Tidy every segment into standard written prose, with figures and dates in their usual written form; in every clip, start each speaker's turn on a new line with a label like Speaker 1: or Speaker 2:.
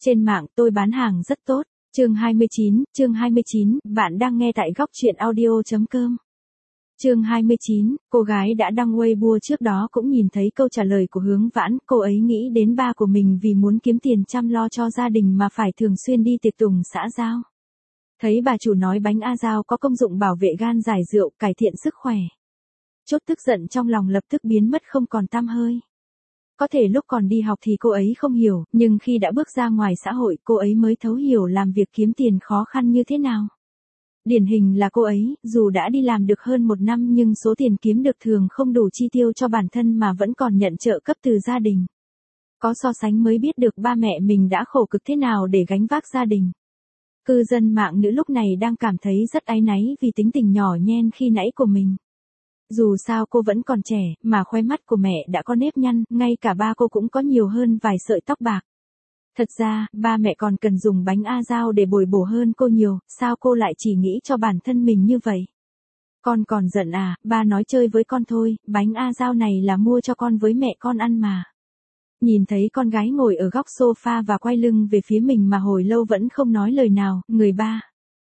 Speaker 1: Trên mạng tôi bán hàng rất tốt. Chương 29, bạn đang nghe tại góc truyện audio.com. Chương 29, cô gái đã đăng Weibo trước đó cũng nhìn thấy câu trả lời của Hướng Vãn, cô ấy nghĩ đến ba của mình vì muốn kiếm tiền chăm lo cho gia đình mà phải thường xuyên đi tiệc tùng xã giao. Thấy bà chủ nói bánh A Giao có công dụng bảo vệ gan giải rượu, cải thiện sức khỏe. Chốt tức giận trong lòng lập tức biến mất không còn tăm hơi. Có thể lúc còn đi học thì cô ấy không hiểu, nhưng khi đã bước ra ngoài xã hội cô ấy mới thấu hiểu làm việc kiếm tiền khó khăn như thế nào. Điển hình là cô ấy, dù đã đi làm được hơn 1 năm nhưng số tiền kiếm được thường không đủ chi tiêu cho bản thân mà vẫn còn nhận trợ cấp từ gia đình. Có so sánh mới biết được ba mẹ mình đã khổ cực thế nào để gánh vác gia đình. Cư dân mạng nữ lúc này đang cảm thấy rất áy náy vì tính tình nhỏ nhen khi nãy của mình. Dù sao cô vẫn còn trẻ, mà khóe mắt của mẹ đã có nếp nhăn, ngay cả ba cô cũng có nhiều hơn vài sợi tóc bạc. Thật ra, ba mẹ còn cần dùng bánh A Giao để bồi bổ hơn cô nhiều, sao cô lại chỉ nghĩ cho bản thân mình như vậy? Con còn giận à, ba nói chơi với con thôi, bánh A Giao này là mua cho con với mẹ con ăn mà. Nhìn thấy con gái ngồi ở góc sofa và quay lưng về phía mình mà hồi lâu vẫn không nói lời nào, người ba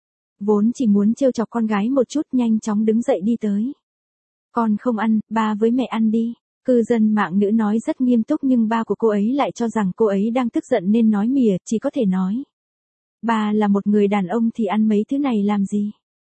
Speaker 1: vốn chỉ muốn trêu chọc con gái một chút nhanh chóng đứng dậy đi tới. Con không ăn, ba với mẹ ăn đi. Cư dân mạng nữ nói rất nghiêm túc nhưng ba của cô ấy lại cho rằng cô ấy đang tức giận nên nói mỉa, chỉ có thể nói. Ba là một người đàn ông thì ăn mấy thứ này làm gì?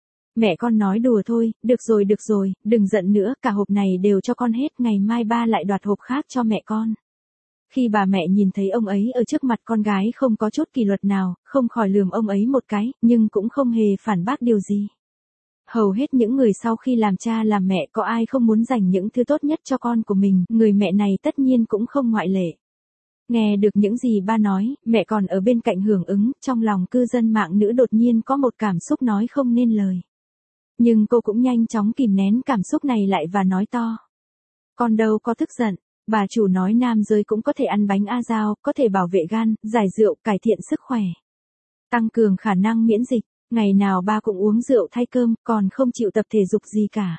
Speaker 1: Mẹ con nói đùa thôi, được rồi, đừng giận nữa, cả hộp này đều cho con hết, ngày mai ba lại đoạt hộp khác cho mẹ con. Khi bà mẹ nhìn thấy ông ấy ở trước mặt con gái không có chút kỷ luật nào, không khỏi lườm ông ấy một cái, nhưng cũng không hề phản bác điều gì. Hầu hết những người sau khi làm cha làm mẹ có ai không muốn dành những thứ tốt nhất cho con của mình, người mẹ này tất nhiên cũng không ngoại lệ. Nghe được những gì ba nói, mẹ còn ở bên cạnh hưởng ứng, trong lòng cư dân mạng nữ đột nhiên có một cảm xúc nói không nên lời. Nhưng cô cũng nhanh chóng kìm nén cảm xúc này lại và nói to. Con đâu có tức giận, bà chủ nói nam giới cũng có thể ăn bánh A Giao, có thể bảo vệ gan, giải rượu, cải thiện sức khỏe, tăng cường khả năng miễn dịch. Ngày nào ba cũng uống rượu thay cơm, còn không chịu tập thể dục gì cả.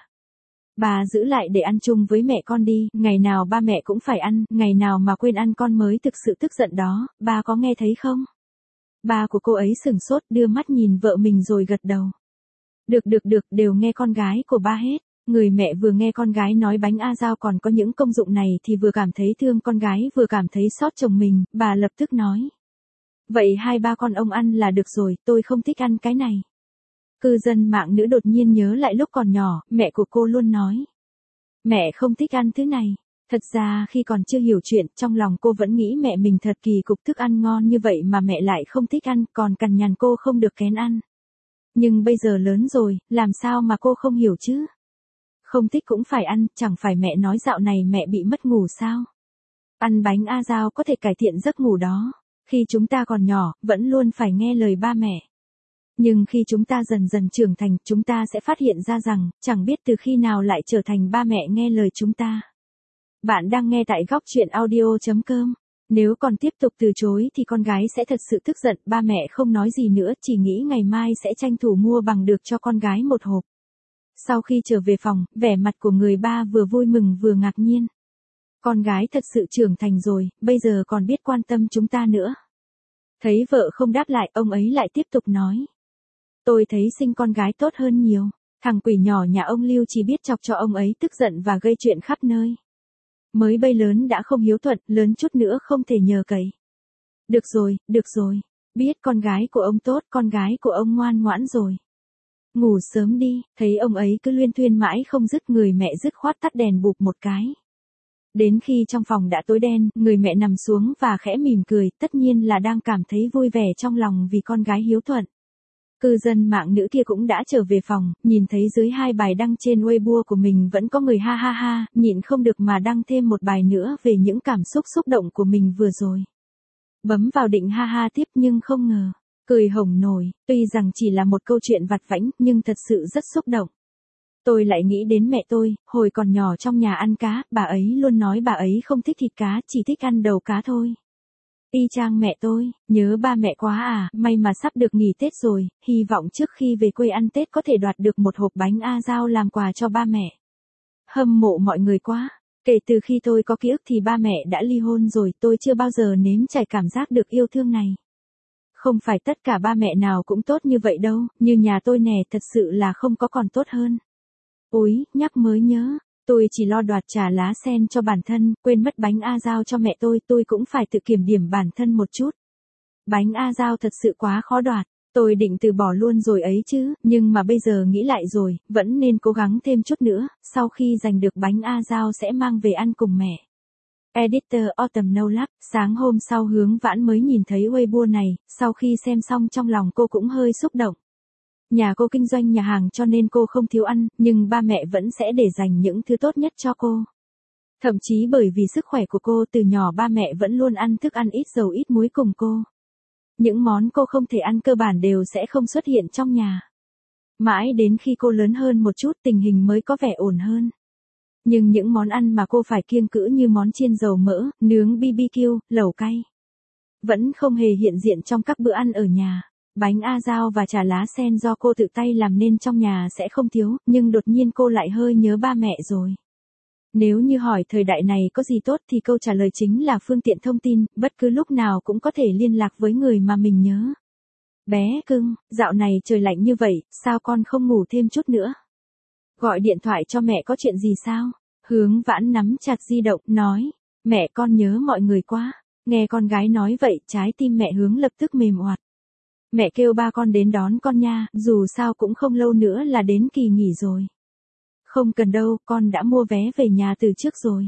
Speaker 1: Bà giữ lại để ăn chung với mẹ con đi, ngày nào ba mẹ cũng phải ăn, ngày nào mà quên ăn con mới thực sự tức giận đó, ba có nghe thấy không? Ba của cô ấy sửng sốt đưa mắt nhìn vợ mình rồi gật đầu. Được, đều nghe con gái của ba hết. Người mẹ vừa nghe con gái nói bánh A Giao còn có những công dụng này thì vừa cảm thấy thương con gái vừa cảm thấy xót chồng mình, bà lập tức nói. Vậy hai ba con ông ăn là được rồi, tôi không thích ăn cái này. Cư dân mạng nữ đột nhiên nhớ lại lúc còn nhỏ, mẹ của cô luôn nói. Mẹ không thích ăn thứ này. Thật ra khi còn chưa hiểu chuyện, trong lòng cô vẫn nghĩ mẹ mình thật kỳ cục thức ăn ngon như vậy mà mẹ lại không thích ăn, còn cằn nhằn cô không được kén ăn. Nhưng bây giờ lớn rồi, làm sao mà cô không hiểu chứ? Không thích cũng phải ăn, chẳng phải mẹ nói dạo này mẹ bị mất ngủ sao? Ăn bánh A Giao có thể cải thiện giấc ngủ đó. Khi chúng ta còn nhỏ, vẫn luôn phải nghe lời ba mẹ. Nhưng khi chúng ta dần dần trưởng thành, chúng ta sẽ phát hiện ra rằng, chẳng biết từ khi nào lại trở thành ba mẹ nghe lời chúng ta. Bạn đang nghe tại góc truyện audio.com. Nếu còn tiếp tục từ chối thì con gái sẽ thật sự tức giận, ba mẹ không nói gì nữa, chỉ nghĩ ngày mai sẽ tranh thủ mua bằng được cho con gái một hộp. Sau khi trở về phòng, vẻ mặt của người ba vừa vui mừng vừa ngạc nhiên. Con gái thật sự trưởng thành rồi, bây giờ còn biết quan tâm chúng ta nữa. Thấy vợ không đáp lại, ông ấy lại tiếp tục nói. Tôi thấy sinh con gái tốt hơn nhiều. Thằng quỷ nhỏ nhà ông Lưu chỉ biết chọc cho ông ấy tức giận và gây chuyện khắp nơi. Mới bây lớn đã không hiếu thuận, lớn chút nữa không thể nhờ cậy. Được rồi. Biết con gái của ông tốt, con gái của ông ngoan ngoãn rồi. Ngủ sớm đi, thấy ông ấy cứ luyên thuyên mãi không dứt, người mẹ dứt khoát tắt đèn bụp một cái. Đến khi trong phòng đã tối đen, người mẹ nằm xuống và khẽ mỉm cười, tất nhiên là đang cảm thấy vui vẻ trong lòng vì con gái hiếu thuận. Cư dân mạng nữ kia cũng đã trở về phòng, nhìn thấy dưới 2 bài đăng trên Weibo của mình vẫn có người ha ha ha, nhịn không được mà đăng thêm một bài nữa về những cảm xúc xúc động của mình vừa rồi. Bấm vào định ha ha tiếp nhưng không ngờ, cười hổng nổi, tuy rằng chỉ là một câu chuyện vặt vãnh nhưng thật sự rất xúc động. Tôi lại nghĩ đến mẹ tôi, hồi còn nhỏ trong nhà ăn cá, bà ấy luôn nói bà ấy không thích thịt cá, chỉ thích ăn đầu cá thôi. Y chang mẹ tôi, nhớ ba mẹ quá à, may mà sắp được nghỉ Tết rồi, hy vọng trước khi về quê ăn Tết có thể đoạt được một hộp bánh A Giao làm quà cho ba mẹ. Hâm mộ mọi người quá, kể từ khi tôi có ký ức thì ba mẹ đã ly hôn rồi, tôi chưa bao giờ nếm trải cảm giác được yêu thương này. Không phải tất cả ba mẹ nào cũng tốt như vậy đâu, như nhà tôi nè, thật sự là không có còn tốt hơn. Úi, nhắc mới nhớ, tôi chỉ lo đoạt trà lá sen cho bản thân, quên mất bánh A Giao cho mẹ tôi cũng phải tự kiểm điểm bản thân một chút. Bánh A Giao thật sự quá khó đoạt, tôi định từ bỏ luôn rồi ấy chứ, nhưng mà bây giờ nghĩ lại rồi, vẫn nên cố gắng thêm chút nữa, sau khi giành được bánh A Giao sẽ mang về ăn cùng mẹ. Editor Autumn No Lab, sáng hôm sau Hướng Vãn mới nhìn thấy Weibo này, sau khi xem xong trong lòng cô cũng hơi xúc động. Nhà cô kinh doanh nhà hàng cho nên cô không thiếu ăn, nhưng ba mẹ vẫn sẽ để dành những thứ tốt nhất cho cô. Thậm chí bởi vì sức khỏe của cô từ nhỏ ba mẹ vẫn luôn ăn thức ăn ít dầu ít muối cùng cô. Những món cô không thể ăn cơ bản đều sẽ không xuất hiện trong nhà. Mãi đến khi cô lớn hơn một chút tình hình mới có vẻ ổn hơn. Nhưng những món ăn mà cô phải kiêng cữ như món chiên dầu mỡ, nướng BBQ, lẩu cay, vẫn không hề hiện diện trong các bữa ăn ở nhà. Bánh A Giao và trà lá sen do cô tự tay làm nên trong nhà sẽ không thiếu, nhưng đột nhiên cô lại hơi nhớ ba mẹ rồi. Nếu như hỏi thời đại này có gì tốt thì câu trả lời chính là phương tiện thông tin, bất cứ lúc nào cũng có thể liên lạc với người mà mình nhớ. Bé cưng, dạo này trời lạnh như vậy, sao con không ngủ thêm chút nữa? Gọi điện thoại cho mẹ có chuyện gì sao? Hướng Vãn nắm chặt di động, nói, mẹ con nhớ mọi người quá. Nghe con gái nói vậy, trái tim mẹ Hướng lập tức mềm oặt. Mẹ kêu ba con đến đón con nha, dù sao cũng không lâu nữa là đến kỳ nghỉ rồi. Không cần đâu, con đã mua vé về nhà từ trước rồi.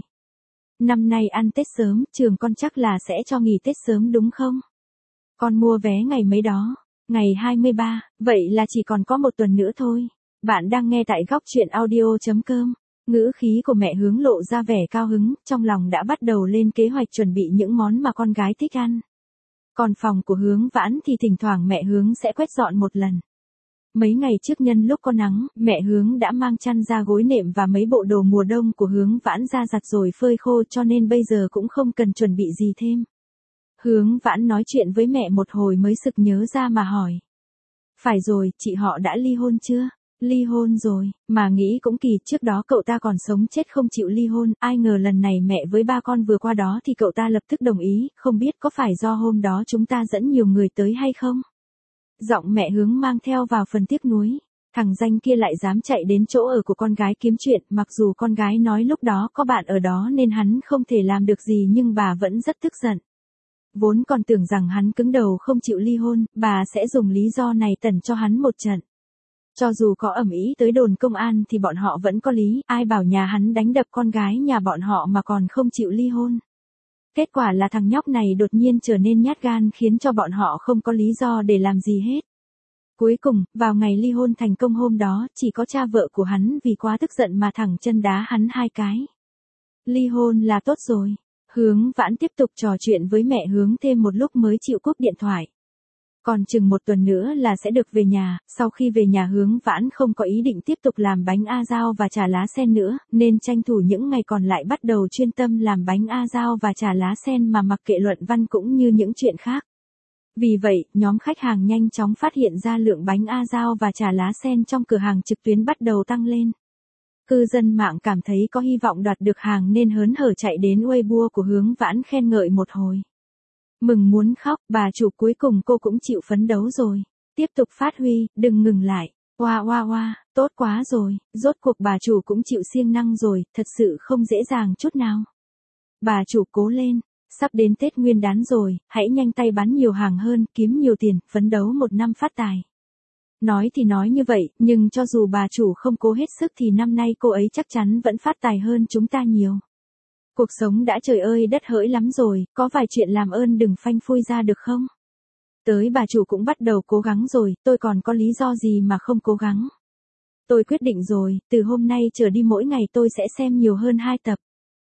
Speaker 1: Năm nay ăn Tết sớm, trường con chắc là sẽ cho nghỉ Tết sớm đúng không? Con mua vé ngày mấy đó? Ngày 23, vậy là chỉ còn có một tuần nữa thôi. Bạn đang nghe tại góc truyện audio.com. Ngữ khí của mẹ Hướng lộ ra vẻ cao hứng, trong lòng đã bắt đầu lên kế hoạch chuẩn bị những món mà con gái thích ăn. Còn phòng của Hướng Vãn thì thỉnh thoảng mẹ Hướng sẽ quét dọn một lần. Mấy ngày trước nhân lúc có nắng, mẹ Hướng đã mang chăn ra gối nệm và mấy bộ đồ mùa đông của Hướng Vãn ra giặt rồi phơi khô cho nên bây giờ cũng không cần chuẩn bị gì thêm. Hướng Vãn nói chuyện với mẹ một hồi mới sực nhớ ra mà hỏi. Phải rồi, chị họ đã ly hôn chưa? Ly hôn rồi, mà nghĩ cũng kỳ, trước đó cậu ta còn sống chết không chịu ly hôn, ai ngờ lần này mẹ với ba con vừa qua đó thì cậu ta lập tức đồng ý, không biết có phải do hôm đó chúng ta dẫn nhiều người tới hay không? Giọng mẹ Hướng mang theo vào phần tiếc nuối. Thằng danh kia lại dám chạy đến chỗ ở của con gái kiếm chuyện, mặc dù con gái nói lúc đó có bạn ở đó nên hắn không thể làm được gì nhưng bà vẫn rất tức giận. Vốn còn tưởng rằng hắn cứng đầu không chịu ly hôn, bà sẽ dùng lý do này tẩn cho hắn một trận. Cho dù có ầm ĩ tới đồn công an thì bọn họ vẫn có lý, ai bảo nhà hắn đánh đập con gái nhà bọn họ mà còn không chịu ly hôn. Kết quả là thằng nhóc này đột nhiên trở nên nhát gan khiến cho bọn họ không có lý do để làm gì hết. Cuối cùng, vào ngày ly hôn thành công hôm đó, chỉ có cha vợ của hắn vì quá tức giận mà thẳng chân đá hắn 2 cái. Ly hôn là tốt rồi. Hướng Vãn tiếp tục trò chuyện với mẹ Hướng thêm một lúc mới chịu cúp điện thoại. Còn chừng một tuần nữa là sẽ được về nhà, sau khi về nhà Hướng Vãn không có ý định tiếp tục làm bánh A Giao và trà lá sen nữa, nên tranh thủ những ngày còn lại bắt đầu chuyên tâm làm bánh A Giao và trà lá sen mà mặc kệ luận văn cũng như những chuyện khác. Vì vậy, nhóm khách hàng nhanh chóng phát hiện ra lượng bánh A Giao và trà lá sen trong cửa hàng trực tuyến bắt đầu tăng lên. Cư dân mạng cảm thấy có hy vọng đoạt được hàng nên hớn hở chạy đến Weibo của Hướng Vãn khen ngợi một hồi. Mừng muốn khóc, bà chủ cuối cùng cô cũng chịu phấn đấu rồi. Tiếp tục phát huy, đừng ngừng lại. Wow, tốt quá rồi, rốt cuộc bà chủ cũng chịu siêng năng rồi, thật sự không dễ dàng chút nào. Bà chủ cố lên, sắp đến Tết Nguyên đán rồi, hãy nhanh tay bán nhiều hàng hơn, kiếm nhiều tiền, phấn đấu một năm phát tài. Nói thì nói như vậy, nhưng cho dù bà chủ không cố hết sức thì năm nay cô ấy chắc chắn vẫn phát tài hơn chúng ta nhiều. Cuộc sống đã trời ơi đất hỡi lắm rồi, có vài chuyện làm ơn đừng phanh phui ra được không? Tới bà chủ cũng bắt đầu cố gắng rồi, tôi còn có lý do gì mà không cố gắng? Tôi quyết định rồi, từ hôm nay trở đi mỗi ngày tôi sẽ xem nhiều hơn 2 tập.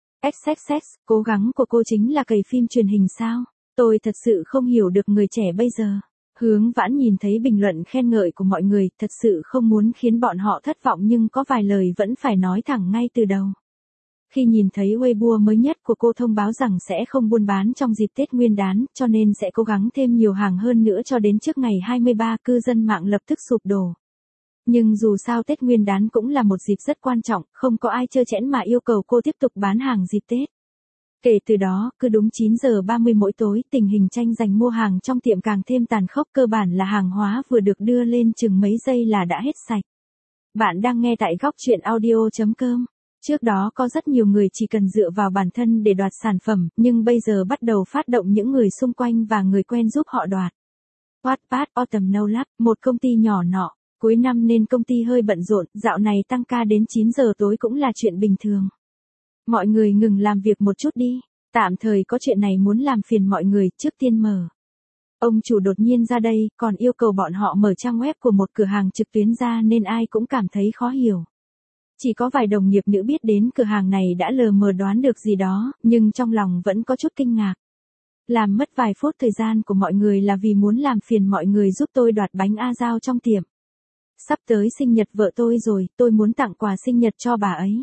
Speaker 1: XXX, cố gắng của cô chính là cày phim truyền hình sao? Tôi thật sự không hiểu được người trẻ bây giờ. Hướng Vãn nhìn thấy bình luận khen ngợi của mọi người, thật sự không muốn khiến bọn họ thất vọng nhưng có vài lời vẫn phải nói thẳng ngay từ đầu. Khi nhìn thấy Weibo mới nhất của cô thông báo rằng sẽ không buôn bán trong dịp Tết Nguyên đán, cho nên sẽ cố gắng thêm nhiều hàng hơn nữa cho đến trước ngày 23, cư dân mạng lập tức sụp đổ. Nhưng dù sao Tết Nguyên đán cũng là một dịp rất quan trọng, không có ai trơ trẽn mà yêu cầu cô tiếp tục bán hàng dịp Tết. Kể từ đó, cứ đúng 9 giờ 30 mỗi tối, tình hình tranh giành mua hàng trong tiệm càng thêm tàn khốc, cơ bản là hàng hóa vừa được đưa lên chừng mấy giây là đã hết sạch. Bạn đang nghe tại góc chuyện audio.com. Trước đó có rất nhiều người chỉ cần dựa vào bản thân để đoạt sản phẩm, nhưng bây giờ bắt đầu phát động những người xung quanh và người quen giúp họ đoạt. Wattpad Autumn No Lab, một công ty nhỏ nọ. Cuối năm nên công ty hơi bận rộn, dạo này tăng ca đến 9 giờ tối cũng là chuyện bình thường. Mọi người ngừng làm việc một chút đi. Tạm thời có chuyện này muốn làm phiền mọi người, trước tiên mở. Ông chủ đột nhiên ra đây, còn yêu cầu bọn họ mở trang web của một cửa hàng trực tuyến ra nên ai cũng cảm thấy khó hiểu. Chỉ có vài đồng nghiệp nữ biết đến cửa hàng này đã lờ mờ đoán được gì đó, nhưng trong lòng vẫn có chút kinh ngạc. Làm mất vài phút thời gian của mọi người là vì muốn làm phiền mọi người giúp tôi đoạt bánh A Giao trong tiệm. Sắp tới sinh nhật vợ tôi rồi, tôi muốn tặng quà sinh nhật cho bà ấy.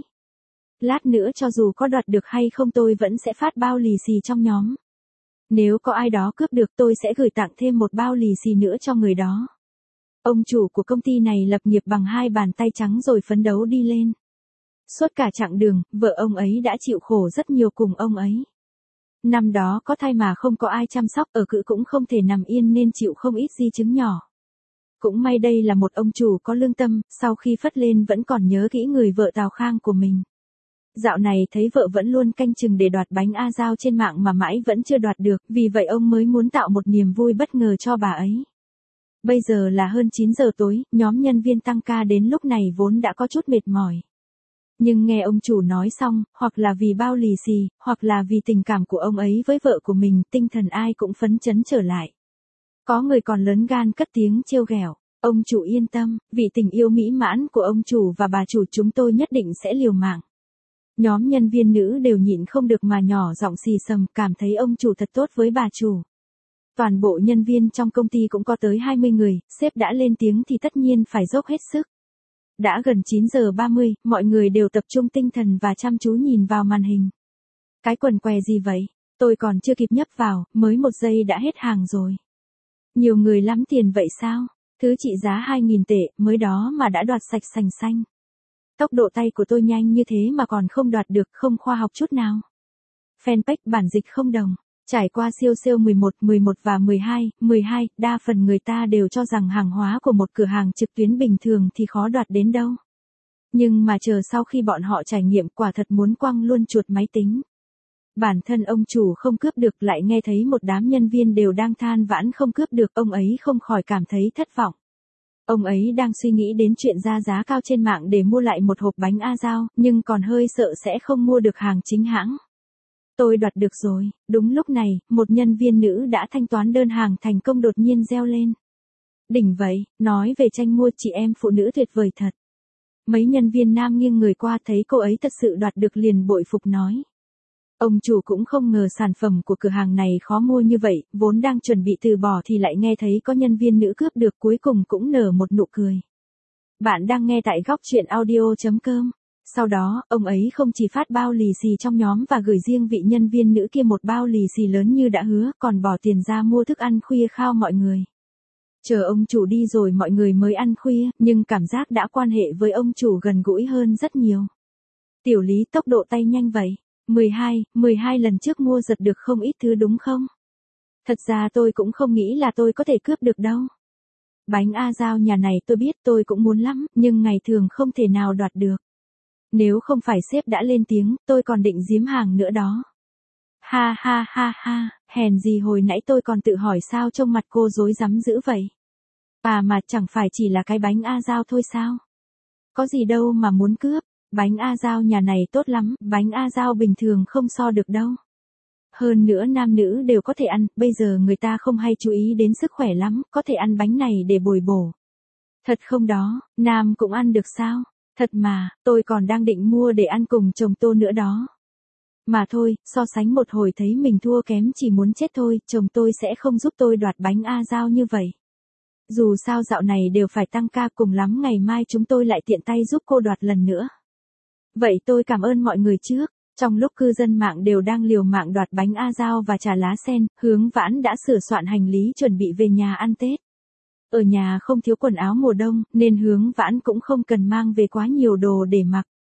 Speaker 1: Lát nữa cho dù có đoạt được hay không tôi vẫn sẽ phát bao lì xì trong nhóm. Nếu có ai đó cướp được tôi sẽ gửi tặng thêm một bao lì xì nữa cho người đó. Ông chủ của công ty này lập nghiệp bằng hai bàn tay trắng rồi phấn đấu đi lên. Suốt cả chặng đường, vợ ông ấy đã chịu khổ rất nhiều cùng ông ấy. Năm đó có thai mà không có ai chăm sóc, ở cữ cũng không thể nằm yên nên chịu không ít di chứng nhỏ. Cũng may đây là một ông chủ có lương tâm, sau khi phất lên vẫn còn nhớ kỹ người vợ Tào Khang của mình. Dạo này thấy vợ vẫn luôn canh chừng để đoạt bánh A Giao trên mạng mà mãi vẫn chưa đoạt được, vì vậy ông mới muốn tạo một niềm vui bất ngờ cho bà ấy. Bây giờ là hơn 9 giờ tối, nhóm nhân viên tăng ca đến lúc này vốn đã có chút mệt mỏi. Nhưng nghe ông chủ nói xong, hoặc là vì bao lì xì, hoặc là vì tình cảm của ông ấy với vợ của mình, tinh thần ai cũng phấn chấn trở lại. Có người còn lớn gan cất tiếng trêu ghẹo. Ông chủ yên tâm, vì tình yêu mỹ mãn của ông chủ và bà chủ chúng tôi nhất định sẽ liều mạng. Nhóm nhân viên nữ đều nhịn không được mà nhỏ giọng xì xầm, cảm thấy ông chủ thật tốt với bà chủ. Toàn bộ nhân viên trong công ty cũng có tới 20 người, sếp đã lên tiếng thì tất nhiên phải dốc hết sức. Đã gần 9 giờ 30, mọi người đều tập trung tinh thần và chăm chú nhìn vào màn hình. Cái quần què gì vậy? Tôi còn chưa kịp nhấp vào, mới 1 giây đã hết hàng rồi. Nhiều người lắm tiền vậy sao? Thứ trị giá 2.000 tệ, mới đó mà đã đoạt sạch sành xanh. Tốc độ tay của tôi nhanh như thế mà còn không đoạt được, không khoa học chút nào. Fanpage bản dịch không đồng. Trải qua siêu sale 11 và 12, đa phần người ta đều cho rằng hàng hóa của một cửa hàng trực tuyến bình thường thì khó đoạt đến đâu. Nhưng mà chờ sau khi bọn họ trải nghiệm quả thật muốn quăng luôn chuột máy tính. Bản thân ông chủ không cướp được lại nghe thấy một đám nhân viên đều đang than vãn không cướp được, ông ấy không khỏi cảm thấy thất vọng. Ông ấy đang suy nghĩ đến chuyện ra giá cao trên mạng để mua lại một hộp bánh A Giao, nhưng còn hơi sợ sẽ không mua được hàng chính hãng. Tôi đoạt được rồi. Đúng lúc này, một nhân viên nữ đã thanh toán đơn hàng thành công đột nhiên reo lên. Đỉnh vậy, nói về tranh mua chị em phụ nữ tuyệt vời thật. Mấy nhân viên nam nghiêng người qua thấy cô ấy thật sự đoạt được liền bội phục nói. Ông chủ cũng không ngờ sản phẩm của cửa hàng này khó mua như vậy, vốn đang chuẩn bị từ bỏ thì lại nghe thấy có nhân viên nữ cướp được, cuối cùng cũng nở một nụ cười. Bạn đang nghe tại góc chuyện audio.com. Sau đó, ông ấy không chỉ phát bao lì xì trong nhóm và gửi riêng vị nhân viên nữ kia một bao lì xì lớn như đã hứa, còn bỏ tiền ra mua thức ăn khuya khao mọi người. Chờ ông chủ đi rồi mọi người mới ăn khuya, nhưng cảm giác đã quan hệ với ông chủ gần gũi hơn rất nhiều. Tiểu Lý tốc độ tay nhanh vậy. 12 lần trước mua giật được không ít thứ đúng không? Thật ra tôi cũng không nghĩ là tôi có thể cướp được đâu. Bánh A Giao nhà này tôi biết tôi cũng muốn lắm, nhưng ngày thường không thể nào đoạt được. Nếu không phải sếp đã lên tiếng, tôi còn định giếm hàng nữa đó. Ha ha ha ha, hèn gì hồi nãy tôi còn tự hỏi sao trông mặt cô rối rắm dữ vậy. Mà chẳng phải chỉ là cái bánh A Giao thôi sao? Có gì đâu mà muốn cướp, bánh A Giao nhà này tốt lắm, bánh A Giao bình thường không so được đâu. Hơn nữa nam nữ đều có thể ăn, bây giờ người ta không hay chú ý đến sức khỏe lắm, có thể ăn bánh này để bồi bổ. Thật không đó, nam cũng ăn được sao? Thật mà, tôi còn đang định mua để ăn cùng chồng tôi nữa đó. Mà thôi, so sánh một hồi thấy mình thua kém chỉ muốn chết thôi, chồng tôi sẽ không giúp tôi đoạt bánh A Giao như vậy. Dù sao dạo này đều phải tăng ca, cùng lắm ngày mai chúng tôi lại tiện tay giúp cô đoạt lần nữa. Vậy tôi cảm ơn mọi người trước. Trong lúc cư dân mạng đều đang liều mạng đoạt bánh A Giao và trà lá sen, Hướng Vãn đã sửa soạn hành lý chuẩn bị về nhà ăn Tết. Ở nhà không thiếu quần áo mùa đông, nên Hướng Vãn cũng không cần mang về quá nhiều đồ để mặc.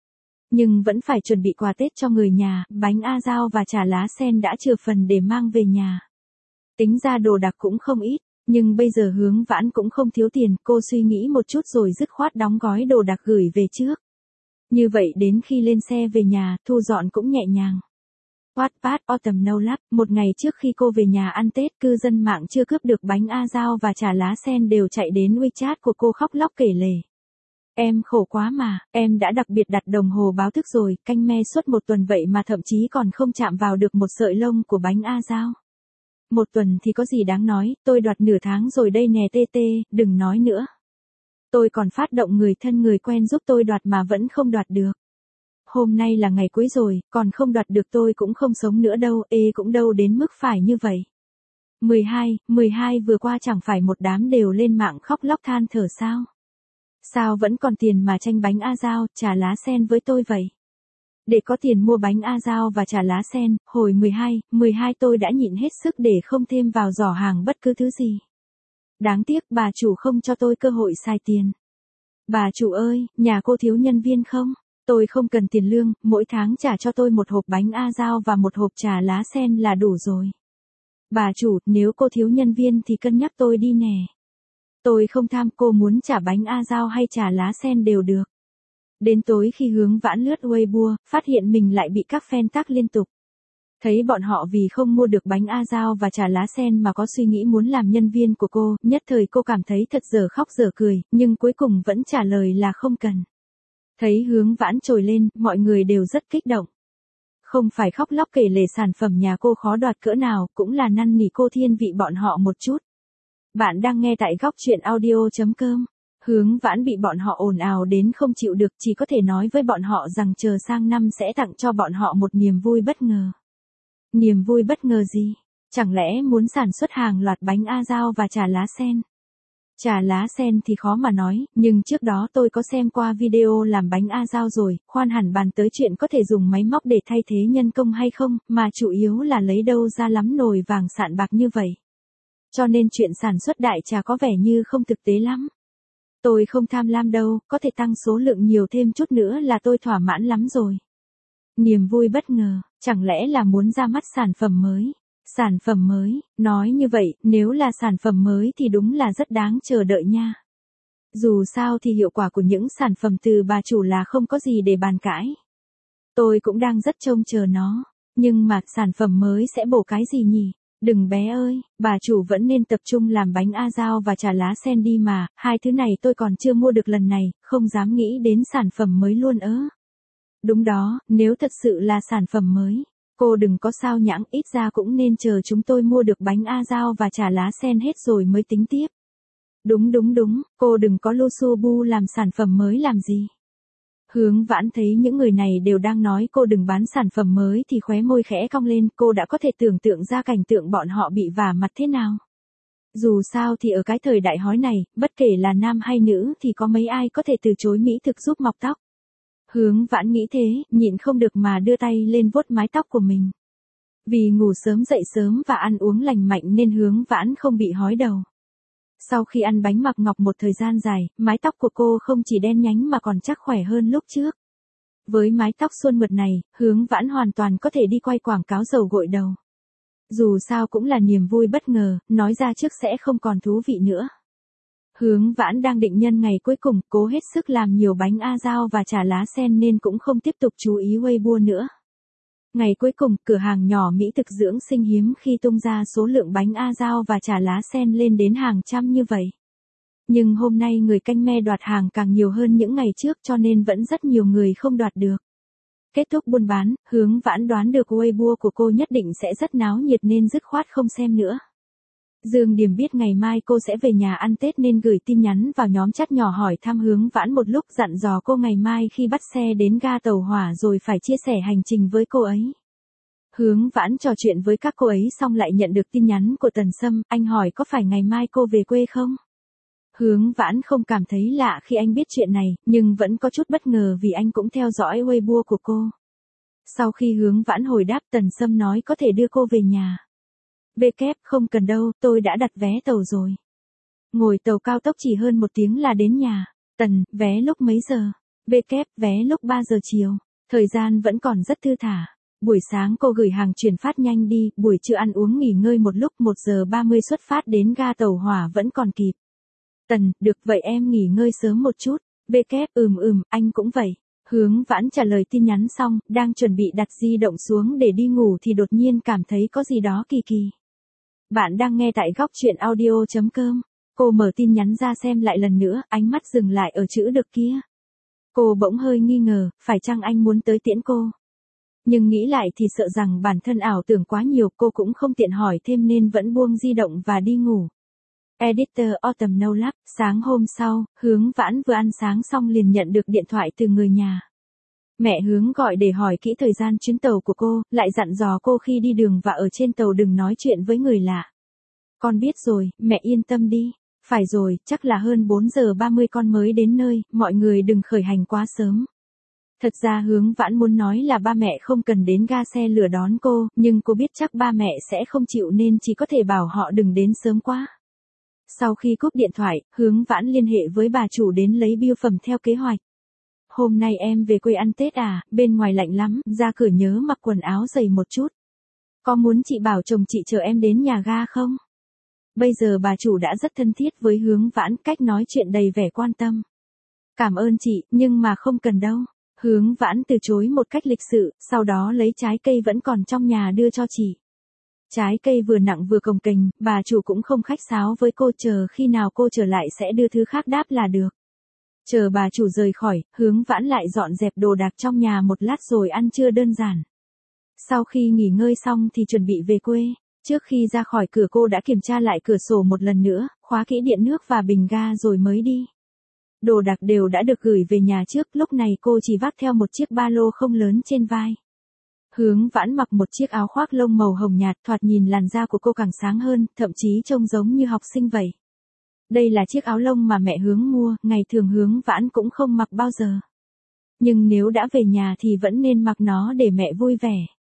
Speaker 1: nhưng vẫn phải chuẩn bị quà Tết cho người nhà, bánh a dao và trà lá sen đã chừa phần để mang về nhà. Tính ra đồ đạc cũng không ít, nhưng bây giờ Hướng Vãn cũng không thiếu tiền, cô suy nghĩ một chút rồi dứt khoát đóng gói đồ đạc gửi về trước. Như vậy đến khi lên xe về nhà, thu dọn cũng nhẹ nhàng. Wattpad Autumn No Lab, một ngày trước khi cô về nhà ăn Tết, cư dân mạng chưa cướp được bánh a dao và trà lá sen đều chạy đến WeChat của cô khóc lóc kể lể. Em khổ quá mà, em đã đặc biệt đặt đồng hồ báo thức rồi, canh me suốt một tuần vậy mà thậm chí còn không chạm vào được một sợi lông của bánh a dao. Một tuần thì có gì đáng nói, tôi đoạt nửa tháng rồi đây nè tê tê, đừng nói nữa. Tôi còn phát động người thân người quen giúp tôi đoạt mà vẫn không đoạt được. Hôm nay là ngày cuối rồi, còn không đoạt được tôi cũng không sống nữa đâu, cũng đâu đến mức phải như vậy. 12 vừa qua chẳng phải một đám đều lên mạng khóc lóc than thở sao? Sao vẫn còn tiền mà tranh bánh a dao, trà lá sen với tôi vậy? Để có tiền mua bánh a dao và trà lá sen, hồi 12 tôi đã nhịn hết sức để không thêm vào giỏ hàng bất cứ thứ gì. Đáng tiếc bà chủ không cho tôi cơ hội xài tiền. Bà chủ ơi, nhà cô thiếu nhân viên không? Tôi không cần tiền lương, mỗi tháng trả cho tôi một hộp bánh a dao và một hộp trà lá sen là đủ rồi. Bà chủ, nếu cô thiếu nhân viên thì cân nhắc tôi đi nè. Tôi không tham, cô muốn trả bánh a dao hay trà lá sen đều được. Đến tối khi Hướng Vãn lướt Weibo, phát hiện mình lại bị các fan tag liên tục. Thấy bọn họ vì không mua được bánh a dao và trà lá sen mà có suy nghĩ muốn làm nhân viên của cô, nhất thời cô cảm thấy thật dở khóc dở cười, nhưng cuối cùng vẫn trả lời là không cần. Thấy Hướng Vãn trồi lên, mọi người đều rất kích động. Không phải khóc lóc kể lể sản phẩm nhà cô khó đoạt cỡ nào, cũng là năn nỉ cô thiên vị bọn họ một chút. Bạn đang nghe tại góc truyện audio.com. Hướng Vãn bị bọn họ ồn ào đến không chịu được, chỉ có thể nói với bọn họ rằng chờ sang năm sẽ tặng cho bọn họ một niềm vui bất ngờ. Niềm vui bất ngờ gì? Chẳng lẽ muốn sản xuất hàng loạt bánh a dao và trà lá sen? Trà lá sen thì khó mà nói, nhưng trước đó tôi có xem qua video làm bánh a dao rồi, khoan hẳn bàn tới chuyện có thể dùng máy móc để thay thế nhân công hay không, mà chủ yếu là lấy đâu ra lắm nồi vàng sạn bạc như vậy. Cho nên chuyện sản xuất đại trà có vẻ như không thực tế lắm. Tôi không tham lam đâu, có thể tăng số lượng nhiều thêm chút nữa là tôi thỏa mãn lắm rồi. Niềm vui bất ngờ, chẳng lẽ là muốn ra mắt sản phẩm mới? Sản phẩm mới, nói như vậy, nếu là sản phẩm mới thì đúng là rất đáng chờ đợi nha. Dù sao thì hiệu quả của những sản phẩm từ bà chủ là không có gì để bàn cãi. Tôi cũng đang rất trông chờ nó, nhưng mà sản phẩm mới sẽ bổ cái gì nhỉ? Đừng bé ơi, bà chủ vẫn nên tập trung làm bánh a dao và trà lá sen đi mà, hai thứ này tôi còn chưa mua được lần này, không dám nghĩ đến sản phẩm mới luôn ớ. Đúng đó, nếu thật sự là sản phẩm mới, cô đừng có sao nhãng, ít ra cũng nên chờ chúng tôi mua được bánh a dao và trà lá sen hết rồi mới tính tiếp. Đúng, cô đừng có lô xô bu làm sản phẩm mới làm gì. Hướng Vãn thấy những người này đều đang nói cô đừng bán sản phẩm mới thì khóe môi khẽ cong lên, cô đã có thể tưởng tượng ra cảnh tượng bọn họ bị vả mặt thế nào. Dù sao thì ở cái thời đại hói này, bất kể là nam hay nữ thì có mấy ai có thể từ chối mỹ thực giúp mọc tóc. Hướng Vãn nghĩ thế, nhịn không được mà đưa tay lên vuốt mái tóc của mình. Vì ngủ sớm dậy sớm và ăn uống lành mạnh nên Hướng Vãn không bị hói đầu. Sau khi ăn bánh mặc ngọc một thời gian dài, mái tóc của cô không chỉ đen nhánh mà còn chắc khỏe hơn lúc trước. Với mái tóc suôn mượt này, Hướng Vãn hoàn toàn có thể đi quay quảng cáo dầu gội đầu. Dù sao cũng là niềm vui bất ngờ, nói ra trước sẽ không còn thú vị nữa. Hướng Vãn đang định nhân ngày cuối cùng, cố hết sức làm nhiều bánh a dao và trà lá sen nên cũng không tiếp tục chú ý Weibo nữa. Ngày cuối cùng, cửa hàng nhỏ mỹ thực dưỡng sinh hiếm khi tung ra số lượng bánh a dao và trà lá sen lên đến hàng trăm như vậy. Nhưng hôm nay người canh me đoạt hàng càng nhiều hơn những ngày trước cho nên vẫn rất nhiều người không đoạt được. Kết thúc buôn bán, Hướng Vãn đoán được Weibo của cô nhất định sẽ rất náo nhiệt nên dứt khoát không xem nữa. Dương Điềm biết ngày mai cô sẽ về nhà ăn Tết nên gửi tin nhắn vào nhóm chat nhỏ hỏi thăm Hướng Vãn một lúc, dặn dò cô ngày mai khi bắt xe đến ga tàu hỏa rồi phải chia sẻ hành trình với cô ấy. Hướng Vãn trò chuyện với các cô ấy xong lại nhận được tin nhắn của Tần Sâm, anh hỏi có phải ngày mai cô về quê không? Hướng Vãn không cảm thấy lạ khi anh biết chuyện này, nhưng vẫn có chút bất ngờ vì anh cũng theo dõi Weibo của cô. Sau khi Hướng Vãn hồi đáp, Tần Sâm nói có thể đưa cô về nhà. Không cần đâu, tôi đã đặt vé tàu rồi. Ngồi tàu cao tốc chỉ hơn 1 tiếng là đến nhà. Tần, vé lúc mấy giờ? Vé lúc 3 giờ chiều. Thời gian vẫn còn rất thư thả. Buổi sáng cô gửi hàng chuyển phát nhanh đi, buổi trưa ăn uống nghỉ ngơi một lúc 1 giờ 30 xuất phát đến ga tàu hỏa vẫn còn kịp. Tần, được vậy em nghỉ ngơi sớm một chút. Anh cũng vậy. Hướng Vãn trả lời tin nhắn xong, đang chuẩn bị đặt di động xuống để đi ngủ thì đột nhiên cảm thấy có gì đó kỳ kỳ. Bạn đang nghe tại góc chuyện audio.com. Cô mở tin nhắn ra xem lại lần nữa, ánh mắt dừng lại ở chữ được kia. Cô bỗng hơi nghi ngờ, phải chăng anh muốn tới tiễn cô? Nhưng nghĩ lại thì sợ rằng bản thân ảo tưởng quá nhiều, cô cũng không tiện hỏi thêm nên vẫn buông di động và đi ngủ. Editor Autumn No Lab, sáng hôm sau, Hướng Vãn vừa ăn sáng xong liền nhận được điện thoại từ người nhà. Mẹ Hướng gọi để hỏi kỹ thời gian chuyến tàu của cô, lại dặn dò cô khi đi đường và ở trên tàu đừng nói chuyện với người lạ. Con biết rồi, mẹ yên tâm đi. Phải rồi, chắc là hơn 4 giờ 30 con mới đến nơi, mọi người đừng khởi hành quá sớm. Thật ra Hướng Vãn muốn nói là ba mẹ không cần đến ga xe lửa đón cô, nhưng cô biết chắc ba mẹ sẽ không chịu nên chỉ có thể bảo họ đừng đến sớm quá. Sau khi cúp điện thoại, Hướng Vãn liên hệ với bà chủ đến lấy bưu phẩm theo kế hoạch. Hôm nay em về quê ăn Tết à, bên ngoài lạnh lắm, ra cửa nhớ mặc quần áo dày một chút. Có muốn chị bảo chồng chị chờ em đến nhà ga không? Bây giờ bà chủ đã rất thân thiết với Hướng Vãn, cách nói chuyện đầy vẻ quan tâm. Cảm ơn chị, nhưng mà không cần đâu. Hướng Vãn từ chối một cách lịch sự, sau đó lấy trái cây vẫn còn trong nhà đưa cho chị. Trái cây vừa nặng vừa cồng kềnh, bà chủ cũng không khách sáo với cô, chờ khi nào cô trở lại sẽ đưa thứ khác đáp là được. Chờ bà chủ rời khỏi, Hướng Vãn lại dọn dẹp đồ đạc trong nhà một lát rồi ăn trưa đơn giản. Sau khi nghỉ ngơi xong thì chuẩn bị về quê. Trước khi ra khỏi cửa cô đã kiểm tra lại cửa sổ một lần nữa, khóa kỹ điện nước và bình ga rồi mới đi. Đồ đạc đều đã được gửi về nhà trước, lúc này cô chỉ vác theo một chiếc ba lô không lớn trên vai. Hướng Vãn mặc một chiếc áo khoác lông màu hồng nhạt, thoạt nhìn làn da của cô càng sáng hơn, thậm chí trông giống như học sinh vậy. Đây là chiếc áo lông mà mẹ Hướng mua, ngày thường Hướng Vãn cũng không mặc bao giờ. Nhưng nếu đã về nhà thì vẫn nên mặc nó để mẹ vui vẻ.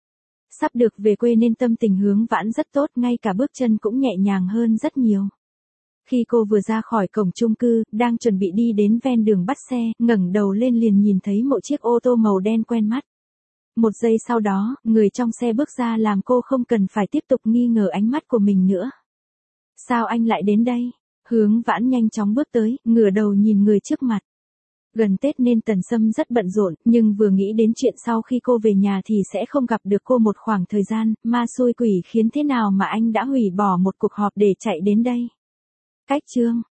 Speaker 1: Sắp được về quê nên tâm tình Hướng Vãn rất tốt, ngay cả bước chân cũng nhẹ nhàng hơn rất nhiều. Khi cô vừa ra khỏi cổng chung cư, đang chuẩn bị đi đến ven đường bắt xe, ngẩng đầu lên liền nhìn thấy một chiếc ô tô màu đen quen mắt. Một giây sau đó, người trong xe bước ra làm cô không cần phải tiếp tục nghi ngờ ánh mắt của mình nữa. Sao anh lại đến đây? Hướng Vãn nhanh chóng bước tới, ngửa đầu nhìn người trước mặt. Gần Tết nên Tần Sâm rất bận rộn, nhưng vừa nghĩ đến chuyện sau khi cô về nhà thì sẽ không gặp được cô một khoảng thời gian, ma xui quỷ khiến thế nào mà anh đã hủy bỏ một cuộc họp để chạy đến đây. Cách chương